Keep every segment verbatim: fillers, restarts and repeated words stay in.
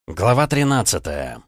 Глава тринадцатая.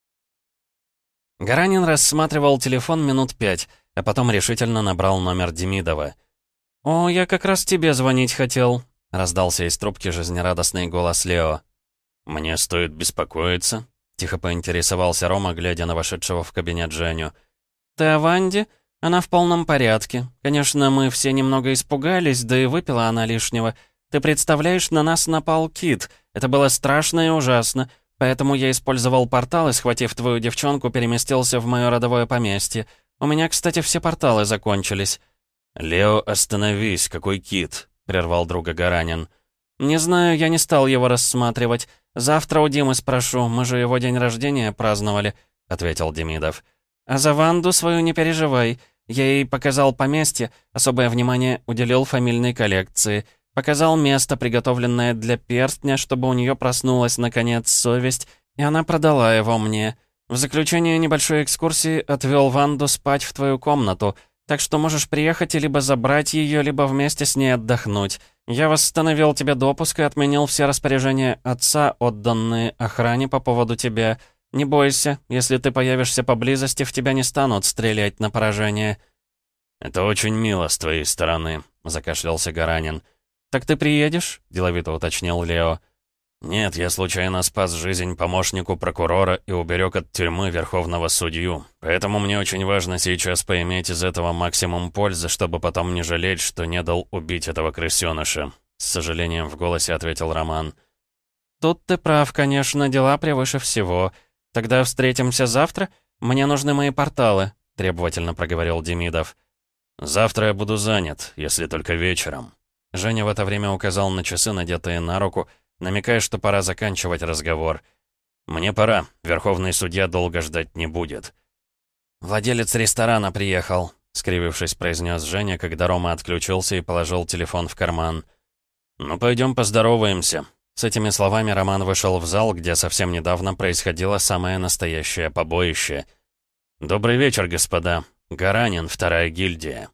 Гаранин рассматривал телефон минут пять, а потом решительно набрал номер Демидова. «О, я как раз тебе звонить хотел», — раздался из трубки жизнерадостный голос Лео. «Мне стоит беспокоиться?» — тихо поинтересовался Рома, глядя на вошедшего в кабинет Женю. «Ты о Ванде? Она в полном порядке. Конечно, мы все немного испугались, да и выпила она лишнего. Ты представляешь, на нас напал Кит. Это было страшно и ужасно. Поэтому я использовал портал и, схватив твою девчонку, переместился в мое родовое поместье. У меня, кстати, все порталы закончились». «Лео, остановись, какой Кит?» — прервал друга Гаранин. «Не знаю, я не стал его рассматривать. Завтра у Димы спрошу, мы же его день рождения праздновали», — ответил Демидов. «А за Ванду свою не переживай. Я ей показал поместье, особое внимание уделил фамильной коллекции. Показал место, приготовленное для перстня, чтобы у нее проснулась, наконец, совесть, и она продала его мне. В заключение небольшой экскурсии отвел Ванду спать в твою комнату, так что можешь приехать и либо забрать ее, либо вместе с ней отдохнуть. Я восстановил тебе допуск и отменил все распоряжения отца, отданные охране по поводу тебя. Не бойся, если ты появишься поблизости, в тебя не станут стрелять на поражение». «Это очень мило с твоей стороны», — закашлялся Гаранин. «Так ты приедешь?» — деловито уточнил Лео. «Нет, я случайно спас жизнь помощнику прокурора и уберег от тюрьмы верховного судью. Поэтому мне очень важно сейчас поиметь из этого максимум пользы, чтобы потом не жалеть, что не дал убить этого крысёныша», — с сожалением в голосе ответил Роман. «Тут ты прав, конечно, дела превыше всего. Тогда встретимся завтра? Мне нужны мои порталы», — требовательно проговорил Демидов. «Завтра я буду занят, если только вечером». Женя в это время указал на часы, надетые на руку, намекая, что пора заканчивать разговор. «Мне пора. Верховный судья долго ждать не будет». «Владелец ресторана приехал», — скривившись, произнес Женя, когда Рома отключился и положил телефон в карман. «Ну, пойдем поздороваемся». С этими словами Роман вышел в зал, где совсем недавно происходило самое настоящее побоище. «Добрый вечер, господа. Гаранин, вторая гильдия».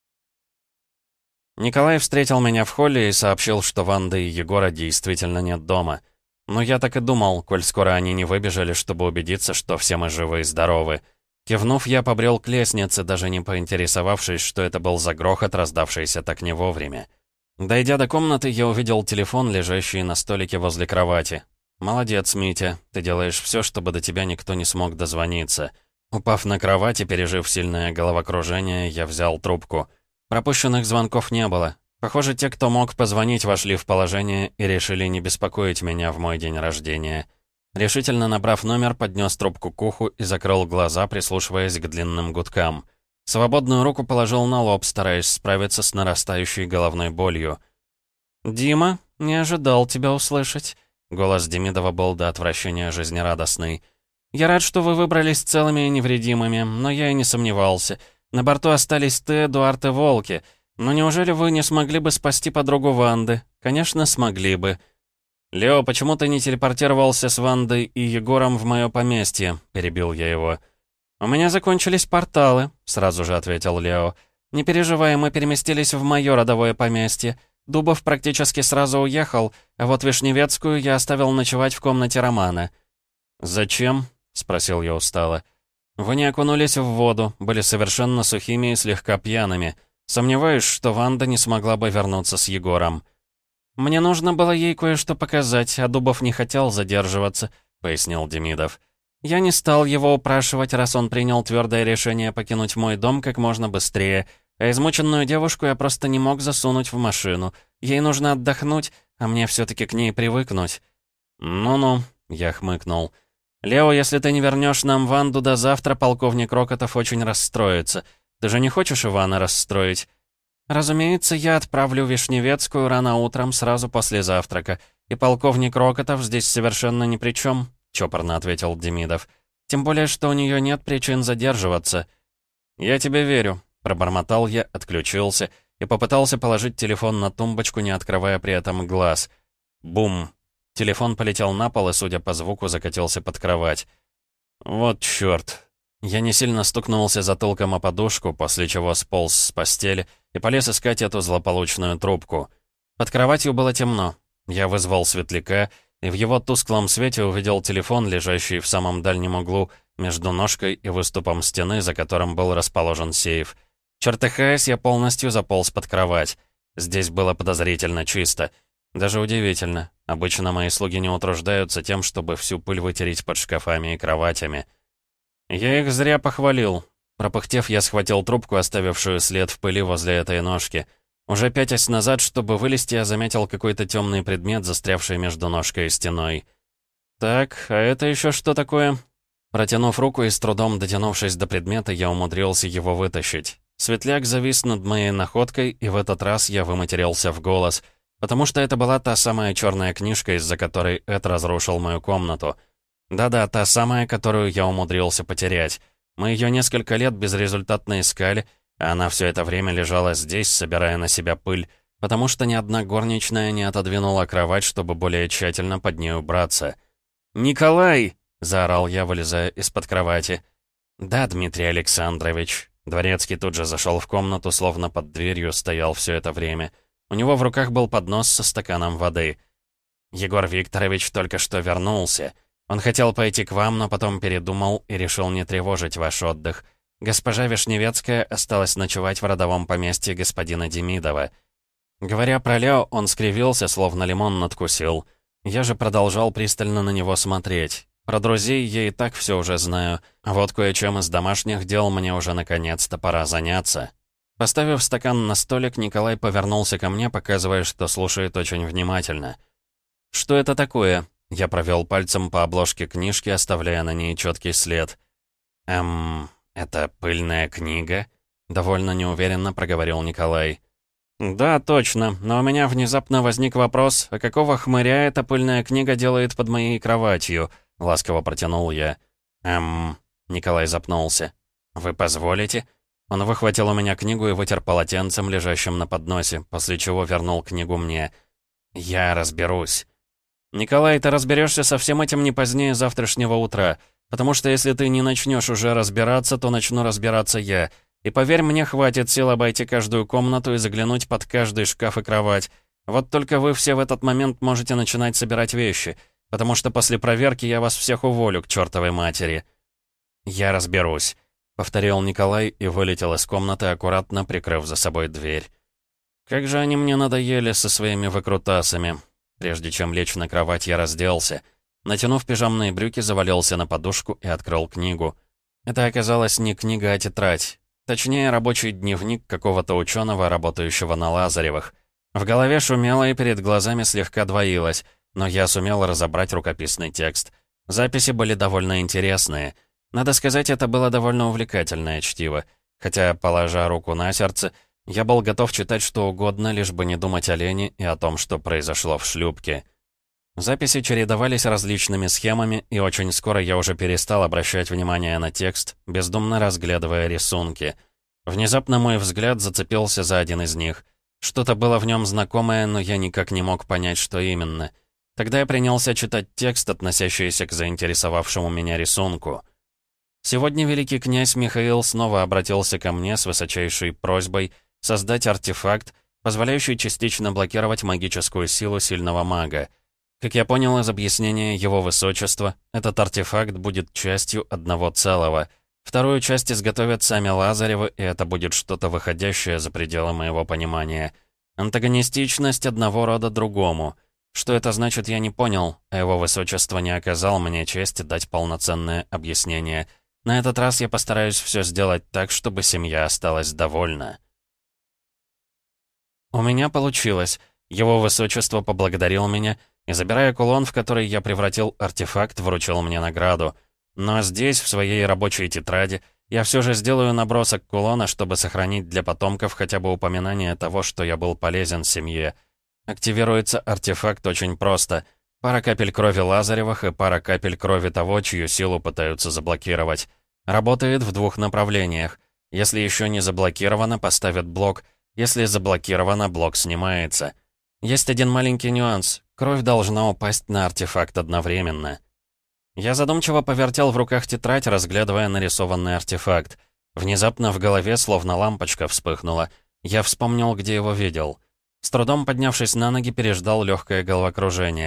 Николай встретил меня в холле и сообщил, что Ванды и Егора действительно нет дома. Но я так и думал, коль скоро они не выбежали, чтобы убедиться, что все мы живы и здоровы. Кивнув, я побрел к лестнице, даже не поинтересовавшись, что это был за грохот, раздавшийся так не вовремя. Дойдя до комнаты, я увидел телефон, лежащий на столике возле кровати. «Молодец, Митя, ты делаешь все, чтобы до тебя никто не смог дозвониться». Упав на кровать и пережив сильное головокружение, я взял трубку. Пропущенных звонков не было. Похоже, те, кто мог позвонить, вошли в положение и решили не беспокоить меня в мой день рождения. Решительно набрав номер, поднес трубку к уху и закрыл глаза, прислушиваясь к длинным гудкам. Свободную руку положил на лоб, стараясь справиться с нарастающей головной болью. «Дима, не ожидал тебя услышать». Голос Демидова был до отвращения жизнерадостный. «Я рад, что вы выбрались целыми и невредимыми, но я и не сомневался. На борту остались ты, Эдуард и Волки. Но неужели вы не смогли бы спасти подругу Ванды? Конечно, смогли бы». «Лео, почему ты не телепортировался с Вандой и Егором в мое поместье?» — перебил я его. «У меня закончились порталы», — сразу же ответил Лео. «Не переживай, мы переместились в мое родовое поместье. Дубов практически сразу уехал, а вот Вишневецкую я оставил ночевать в комнате Романа». «Зачем?» — спросил я устало. «Вы не окунулись в воду, были совершенно сухими и слегка пьяными. Сомневаюсь, что Ванда не смогла бы вернуться с Егором». «Мне нужно было ей кое-что показать, а Дубов не хотел задерживаться», — пояснил Демидов. «Я не стал его упрашивать, раз он принял твердое решение покинуть мой дом как можно быстрее, а измученную девушку я просто не мог засунуть в машину. Ей нужно отдохнуть, а мне все-таки к ней привыкнуть». «Ну-ну», — я хмыкнул. «Лео, если ты не вернешь нам Ванду до завтра, полковник Рокотов очень расстроится. Ты же не хочешь Ивана расстроить?» «Разумеется, я отправлю Вишневецкую рано утром, сразу после завтрака. И полковник Рокотов здесь совершенно ни при чем», — чопорно ответил Демидов. «Тем более, что у нее нет причин задерживаться». «Я тебе верю», — пробормотал я, отключился и попытался положить телефон на тумбочку, не открывая при этом глаз. Бум! Телефон полетел на пол и, судя по звуку, закатился под кровать. «Вот чёрт!» Я не сильно стукнулся затылком о подушку, после чего сполз с постели и полез искать эту злополучную трубку. Под кроватью было темно. Я вызвал светляка и в его тусклом свете увидел телефон, лежащий в самом дальнем углу, между ножкой и выступом стены, за которым был расположен сейф. Чертыхаясь, я полностью заполз под кровать. Здесь было подозрительно чисто. Даже удивительно. Обычно мои слуги не утруждаются тем, чтобы всю пыль вытереть под шкафами и кроватями. Я их зря похвалил. Пропыхтев, я схватил трубку, оставившую след в пыли возле этой ножки. Уже пятясь назад, чтобы вылезти, я заметил какой-то темный предмет, застрявший между ножкой и стеной. «Так, а это еще что такое?» Протянув руку и с трудом дотянувшись до предмета, я умудрился его вытащить. Светляк завис над моей находкой, и в этот раз я выматерился в голос, потому что это была та самая черная книжка, из-за которой Эд разрушил мою комнату. Да-да, та самая, которую я умудрился потерять. Мы ее несколько лет безрезультатно искали, а она все это время лежала здесь, собирая на себя пыль, потому что ни одна горничная не отодвинула кровать, чтобы более тщательно под ней убраться. «Николай!» — заорал я, вылезая из-под кровати. «Да, Дмитрий Александрович». Дворецкий тут же зашел в комнату, словно под дверью стоял все это время. У него в руках был поднос со стаканом воды. «Егор Викторович только что вернулся. Он хотел пойти к вам, но потом передумал и решил не тревожить ваш отдых. Госпожа Вишневецкая осталась ночевать в родовом поместье господина Демидова». Говоря про Лео, он скривился, словно лимон надкусил. Я же продолжал пристально на него смотреть. Про друзей я и так все уже знаю, а вот кое-чем из домашних дел мне уже наконец-то пора заняться. Поставив стакан на столик, Николай повернулся ко мне, показывая, что слушает очень внимательно. «Что это такое?» Я провел пальцем по обложке книжки, оставляя на ней четкий след. «Эм, это пыльная книга?» Довольно неуверенно проговорил Николай. «Да, точно, но у меня внезапно возник вопрос, а какого хмыря эта пыльная книга делает под моей кроватью?» — ласково протянул я. «Эм...» — Николай запнулся. «Вы позволите?» Он выхватил у меня книгу и вытер полотенцем, лежащим на подносе, после чего вернул книгу мне. «Я разберусь». «Николай, ты разберешься со всем этим не позднее завтрашнего утра, потому что если ты не начнешь уже разбираться, то начну разбираться я. И поверь мне, хватит сил обойти каждую комнату и заглянуть под каждый шкаф и кровать. Вот только вы все в этот момент можете начинать собирать вещи, потому что после проверки я вас всех уволю к чертовой матери». «Я разберусь», — повторил Николай и вылетел из комнаты, аккуратно прикрыв за собой дверь. Как же они мне надоели со своими выкрутасами. Прежде чем лечь на кровать, я разделся. Натянув пижамные брюки, завалился на подушку и открыл книгу. Это оказалась не книга, а тетрадь. Точнее, рабочий дневник какого-то ученого, работающего на Лазаревых. В голове шумело и перед глазами слегка двоилось, но я сумел разобрать рукописный текст. Записи были довольно интересные. Надо сказать, это было довольно увлекательное чтиво. Хотя, положа руку на сердце, я был готов читать что угодно, лишь бы не думать о Лене и о том, что произошло в шлюпке. Записи чередовались различными схемами, и очень скоро я уже перестал обращать внимание на текст, бездумно разглядывая рисунки. Внезапно мой взгляд зацепился за один из них. Что-то было в нем знакомое, но я никак не мог понять, что именно. Тогда я принялся читать текст, относящийся к заинтересовавшему меня рисунку. Сегодня великий князь Михаил снова обратился ко мне с высочайшей просьбой создать артефакт, позволяющий частично блокировать магическую силу сильного мага. Как я понял из объяснения его высочества, этот артефакт будет частью одного целого. Вторую часть изготовят сами Лазаревы, и это будет что-то выходящее за пределы моего понимания. Антагонистичность одного рода другому. Что это значит, я не понял, а его высочество не оказал мне чести дать полноценное объяснение. На этот раз я постараюсь все сделать так, чтобы семья осталась довольна. У меня получилось. Его высочество поблагодарил меня и, забирая кулон, в который я превратил артефакт, вручил мне награду. Но здесь, в своей рабочей тетради, я все же сделаю набросок кулона, чтобы сохранить для потомков хотя бы упоминание того, что я был полезен семье. Активируется артефакт очень просто. Пара капель крови Лазаревых и пара капель крови того, чью силу пытаются заблокировать. Работает в двух направлениях. Если еще не заблокировано, поставят блок. Если заблокировано, блок снимается. Есть один маленький нюанс. Кровь должна упасть на артефакт одновременно. Я задумчиво повертел в руках тетрадь, разглядывая нарисованный артефакт. Внезапно в голове словно лампочка вспыхнула. Я вспомнил, где его видел. С трудом поднявшись на ноги, переждал легкое головокружение.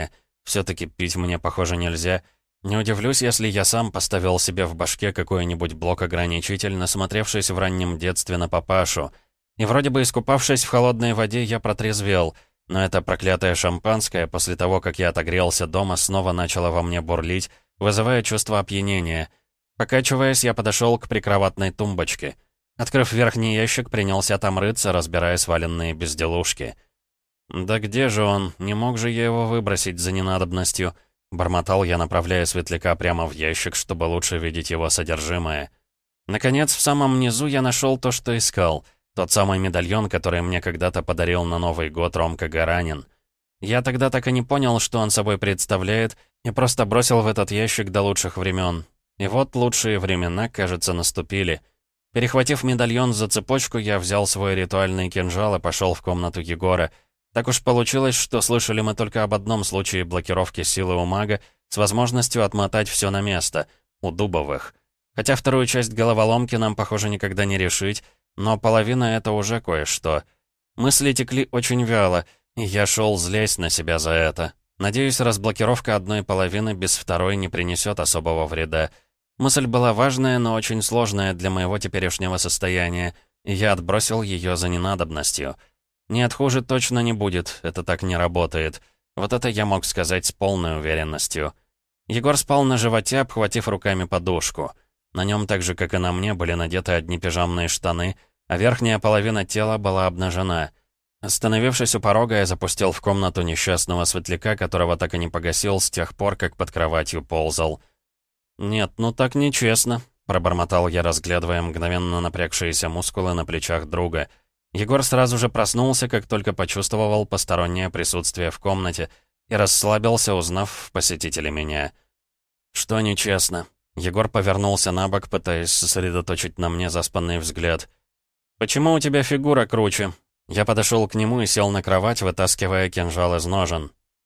Все-таки пить мне, похоже, нельзя. Не удивлюсь, если я сам поставил себе в башке какой-нибудь блок-ограничитель, насмотревшись в раннем детстве на папашу. И вроде бы искупавшись в холодной воде, я протрезвел, но это проклятое шампанское, после того, как я отогрелся дома, снова начало во мне бурлить, вызывая чувство опьянения. Покачиваясь, я подошел к прикроватной тумбочке. Открыв верхний ящик, принялся там рыться, разбирая сваленные безделушки. «Да где же он? Не мог же я его выбросить за ненадобностью?» Бормотал я, направляя светляка прямо в ящик, чтобы лучше видеть его содержимое. Наконец, в самом низу я нашел то, что искал. Тот самый медальон, который мне когда-то подарил на Новый год Ромка Гаранин. Я тогда так и не понял, что он собой представляет, и просто бросил в этот ящик до лучших времен. И вот лучшие времена, кажется, наступили. Перехватив медальон за цепочку, я взял свой ритуальный кинжал и пошел в комнату Егора. Так уж получилось, что слышали мы только об одном случае блокировки силы у мага с возможностью отмотать все на место, у Дубовых. Хотя вторую часть головоломки нам, похоже, никогда не решить, но половина — это уже кое-что. Мысли текли очень вяло, и я шел злясь на себя за это. Надеюсь, разблокировка одной половины без второй не принесет особого вреда. Мысль была важная, но очень сложная для моего теперешнего состояния, и я отбросил ее за ненадобностью. Нет, хуже точно не будет, это так не работает. Вот это я мог сказать с полной уверенностью. Егор спал на животе, обхватив руками подушку. На нем, так же, как и на мне, были надеты одни пижамные штаны, а верхняя половина тела была обнажена. Остановившись у порога, я запустил в комнату несчастного светляка, которого так и не погасил с тех пор, как под кроватью ползал. «Нет, ну так нечестно», — пробормотал я, разглядывая мгновенно напрягшиеся мускулы на плечах друга. Егор сразу же проснулся, как только почувствовал постороннее присутствие в комнате, и расслабился, узнав в посетителе меня. «Что нечестно?» Егор повернулся на бок, пытаясь сосредоточить на мне заспанный взгляд. «Почему у тебя фигура круче?» Я подошел к нему и сел на кровать, вытаскивая кинжал из ножен.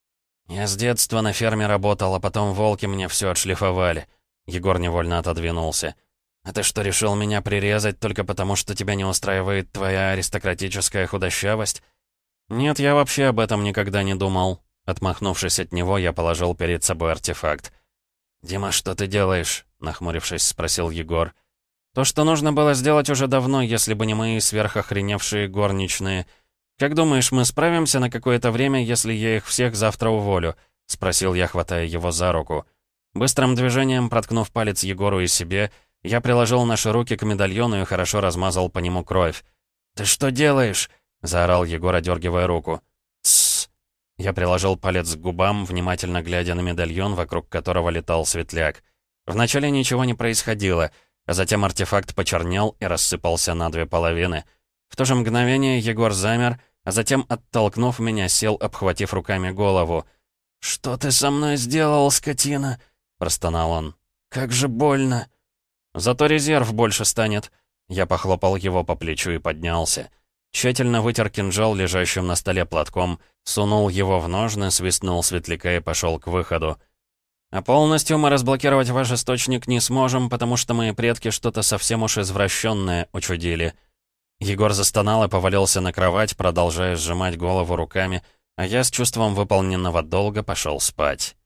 «Я с детства на ферме работал, а потом волки мне все отшлифовали». Егор невольно отодвинулся. «А ты что, решил меня прирезать только потому, что тебя не устраивает твоя аристократическая худощавость?» «Нет, я вообще об этом никогда не думал». Отмахнувшись от него, я положил перед собой артефакт. «Дима, что ты делаешь?» — нахмурившись, спросил Егор. «То, что нужно было сделать уже давно, если бы не мои сверхохреневшие горничные. Как думаешь, мы справимся на какое-то время, если я их всех завтра уволю?» — спросил я, хватая его за руку. Быстрым движением, проткнув палец Егору и себе, я приложил наши руки к медальону и хорошо размазал по нему кровь. «Ты что делаешь?» — заорал Егор, одергивая руку. «Тссс!» Я приложил палец к губам, внимательно глядя на медальон, вокруг которого летал светляк. Вначале ничего не происходило, а затем артефакт почернел и рассыпался на две половины. В то же мгновение Егор замер, а затем, оттолкнув меня, сел, обхватив руками голову. «Что ты со мной сделал, скотина?» — простонал он. «Как же больно!» «Зато резерв больше станет». Я похлопал его по плечу и поднялся. Тщательно вытер кинжал, лежащим на столе платком, сунул его в ножны, свистнул светляка и пошел к выходу. «А полностью мы разблокировать ваш источник не сможем, потому что мои предки что-то совсем уж извращенное учудили». Егор застонал и повалился на кровать, продолжая сжимать голову руками, а я с чувством выполненного долга пошел спать.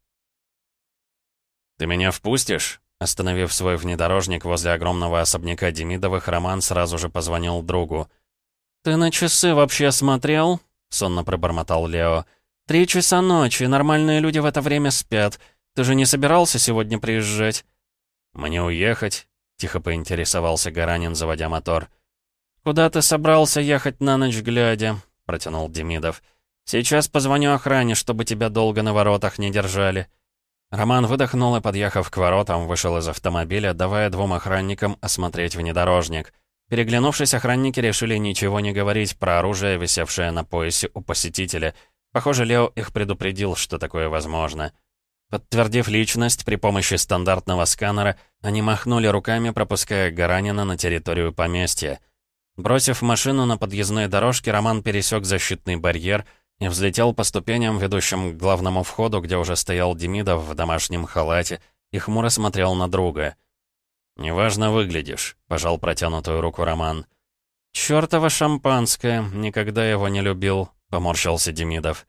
«Ты меня впустишь?» Остановив свой внедорожник возле огромного особняка Демидовых, Роман сразу же позвонил другу. «Ты на часы вообще смотрел?» — сонно пробормотал Лео. «Три часа ночи, нормальные люди в это время спят. Ты же не собирался сегодня приезжать?» «Мне уехать?» — тихо поинтересовался Гаранин, заводя мотор. «Куда ты собрался ехать на ночь глядя?» — протянул Демидов. «Сейчас позвоню охране, чтобы тебя долго на воротах не держали». Роман выдохнул и, подъехав к воротам, вышел из автомобиля, давая двум охранникам осмотреть внедорожник. Переглянувшись, охранники решили ничего не говорить про оружие, висевшее на поясе у посетителя. Похоже, Лео их предупредил, что такое возможно. Подтвердив личность при помощи стандартного сканера, они махнули руками, пропуская Гаранина на территорию поместья. Бросив машину на подъездной дорожке, Роман пересек защитный барьер и взлетел по ступеням, ведущим к главному входу, где уже стоял Демидов в домашнем халате и хмуро смотрел на друга. «Неважно выглядишь», — пожал протянутую руку Роман. «Чёртово шампанское, никогда его не любил», — поморщился Демидов.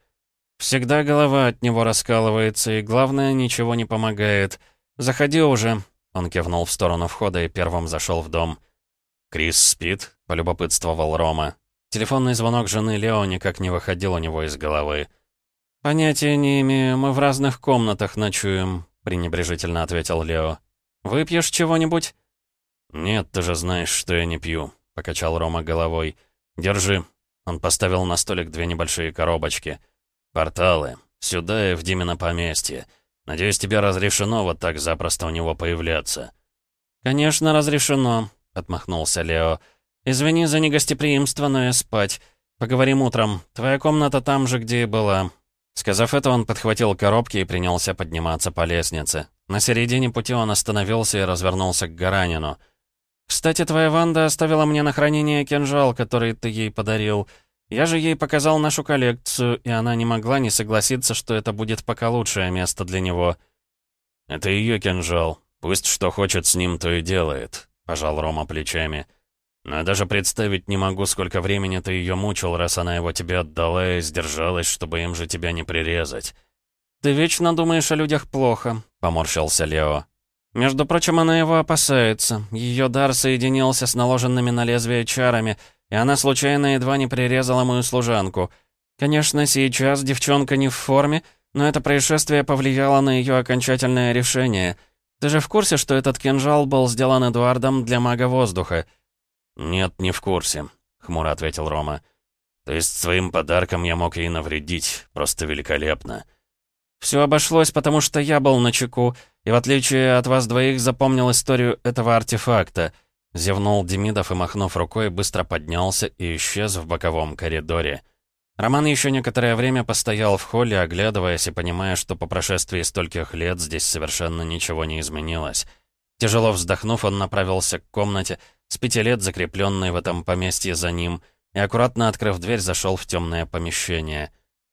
Всегда голова от него раскалывается, и, главное, ничего не помогает. Заходи уже». Он кивнул в сторону входа и первым зашел в дом. «Крис спит?» — полюбопытствовал Рома. Телефонный звонок жены Лео никак не выходил у него из головы. «Понятия не имею, мы в разных комнатах ночуем», — пренебрежительно ответил Лео. «Выпьешь чего-нибудь?» «Нет, ты же знаешь, что я не пью», — покачал Рома головой. «Держи». Он поставил на столик две небольшие коробочки. «Порталы. Сюда и в Димино поместье. Надеюсь, тебе разрешено вот так запросто у него появляться». «Конечно, разрешено», — отмахнулся Лео. «Извини за негостеприимство, но я спать. Поговорим утром. Твоя комната там же, где и была». Сказав это, он подхватил коробки и принялся подниматься по лестнице. На середине пути он остановился и развернулся к Гаранину. «Кстати, твоя Ванда оставила мне на хранение кинжал, который ты ей подарил. Я же ей показал нашу коллекцию, и она не могла не согласиться, что это будет пока лучшее место для него». «Это ее кинжал. Пусть что хочет с ним, то и делает», — пожал Рома плечами. «Но я даже представить не могу, сколько времени ты ее мучил, раз она его тебе отдала и сдержалась, чтобы им же тебя не прирезать». «Ты вечно думаешь о людях плохо», — поморщился Лео. «Между прочим, она его опасается. Ее дар соединился с наложенными на лезвие чарами, и она случайно едва не прирезала мою служанку. Конечно, сейчас девчонка не в форме, но это происшествие повлияло на ее окончательное решение. Ты же в курсе, что этот кинжал был сделан Эдуардом для мага воздуха?» «Нет, не в курсе», — хмуро ответил Рома. «То есть своим подарком я мог ей навредить. Просто великолепно». «Все обошлось, потому что я был начеку, и в отличие от вас двоих запомнил историю этого артефакта», — зевнул Демидов и, махнув рукой, быстро поднялся и исчез в боковом коридоре. Роман еще некоторое время постоял в холле, оглядываясь и понимая, что по прошествии стольких лет здесь совершенно ничего не изменилось. Тяжело вздохнув, он направился к комнате, с пяти лет закрепленной в этом поместье за ним, и, аккуратно открыв дверь, зашел в темное помещение.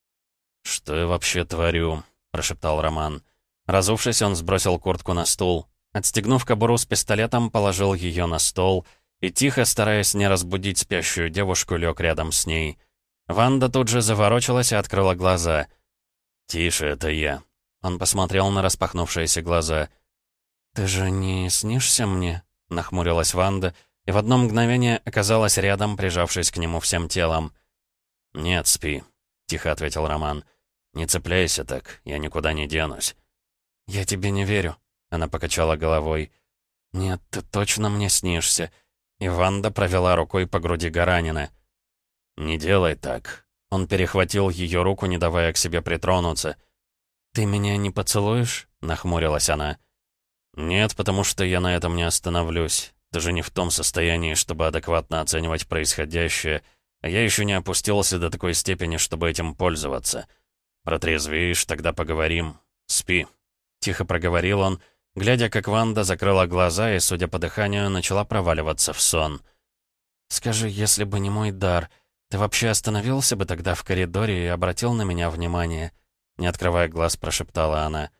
«Что я вообще творю?» — прошептал Роман. Разувшись, он сбросил куртку на стул. Отстегнув кобуру с пистолетом, положил ее на стол и, тихо, стараясь не разбудить спящую девушку, лег рядом с ней. Ванда тут же заворочилась и открыла глаза. «Тише, это я». Он посмотрел на распахнувшиеся глаза. «Ты же не снишься мне?» — нахмурилась Ванда, и в одно мгновение оказалась рядом, прижавшись к нему всем телом. «Нет, спи», — тихо ответил Роман. «Не цепляйся так, я никуда не денусь». «Я тебе не верю», — она покачала головой. «Нет, ты точно мне снишься». И Ванда провела рукой по груди Гаранина. «Не делай так». Он перехватил ее руку, не давая к себе притронуться. «Ты меня не поцелуешь?» — нахмурилась она. «Нет, потому что я на этом не остановлюсь. Ты же не в том состоянии, чтобы адекватно оценивать происходящее, а я еще не опустился до такой степени, чтобы этим пользоваться. Протрезвеешь, тогда поговорим. Спи». Тихо проговорил он, глядя, как Ванда закрыла глаза и, судя по дыханию, начала проваливаться в сон. «Скажи, если бы не мой дар, ты вообще остановился бы тогда в коридоре и обратил на меня внимание?» Не открывая глаз, прошептала она.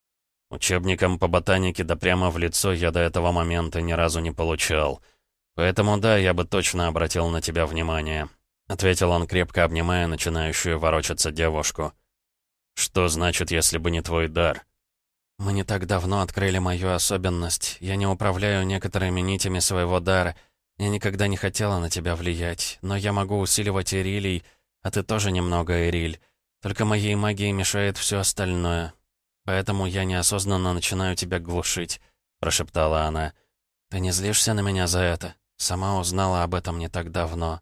«Учебником по ботанике да прямо в лицо я до этого момента ни разу не получал. Поэтому да, я бы точно обратил на тебя внимание», — ответил он, крепко обнимая начинающую ворочаться девушку. «Что значит, если бы не твой дар?» «Мы не так давно открыли мою особенность. Я не управляю некоторыми нитями своего дара. Я никогда не хотела на тебя влиять, но я могу усиливать Ирилий, а ты тоже немного Ириль. Только моей магии мешает все остальное. Поэтому я неосознанно начинаю тебя глушить», — прошептала она. «Ты не злишься на меня за это? Сама узнала об этом не так давно».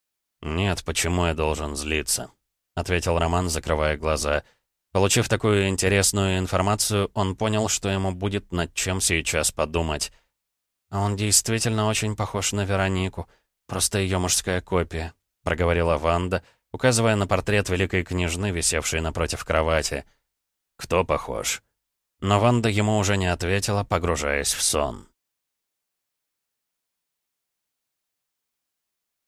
«Нет, почему я должен злиться?» — ответил Роман, закрывая глаза. Получив такую интересную информацию, он понял, что ему будет над чем сейчас подумать. «А он действительно очень похож на Веронику, просто ее мужская копия», — проговорила Ванда, указывая на портрет великой княжны, висевшей напротив кровати. «Кто похож?» Но Ванда ему уже не ответила, погружаясь в сон.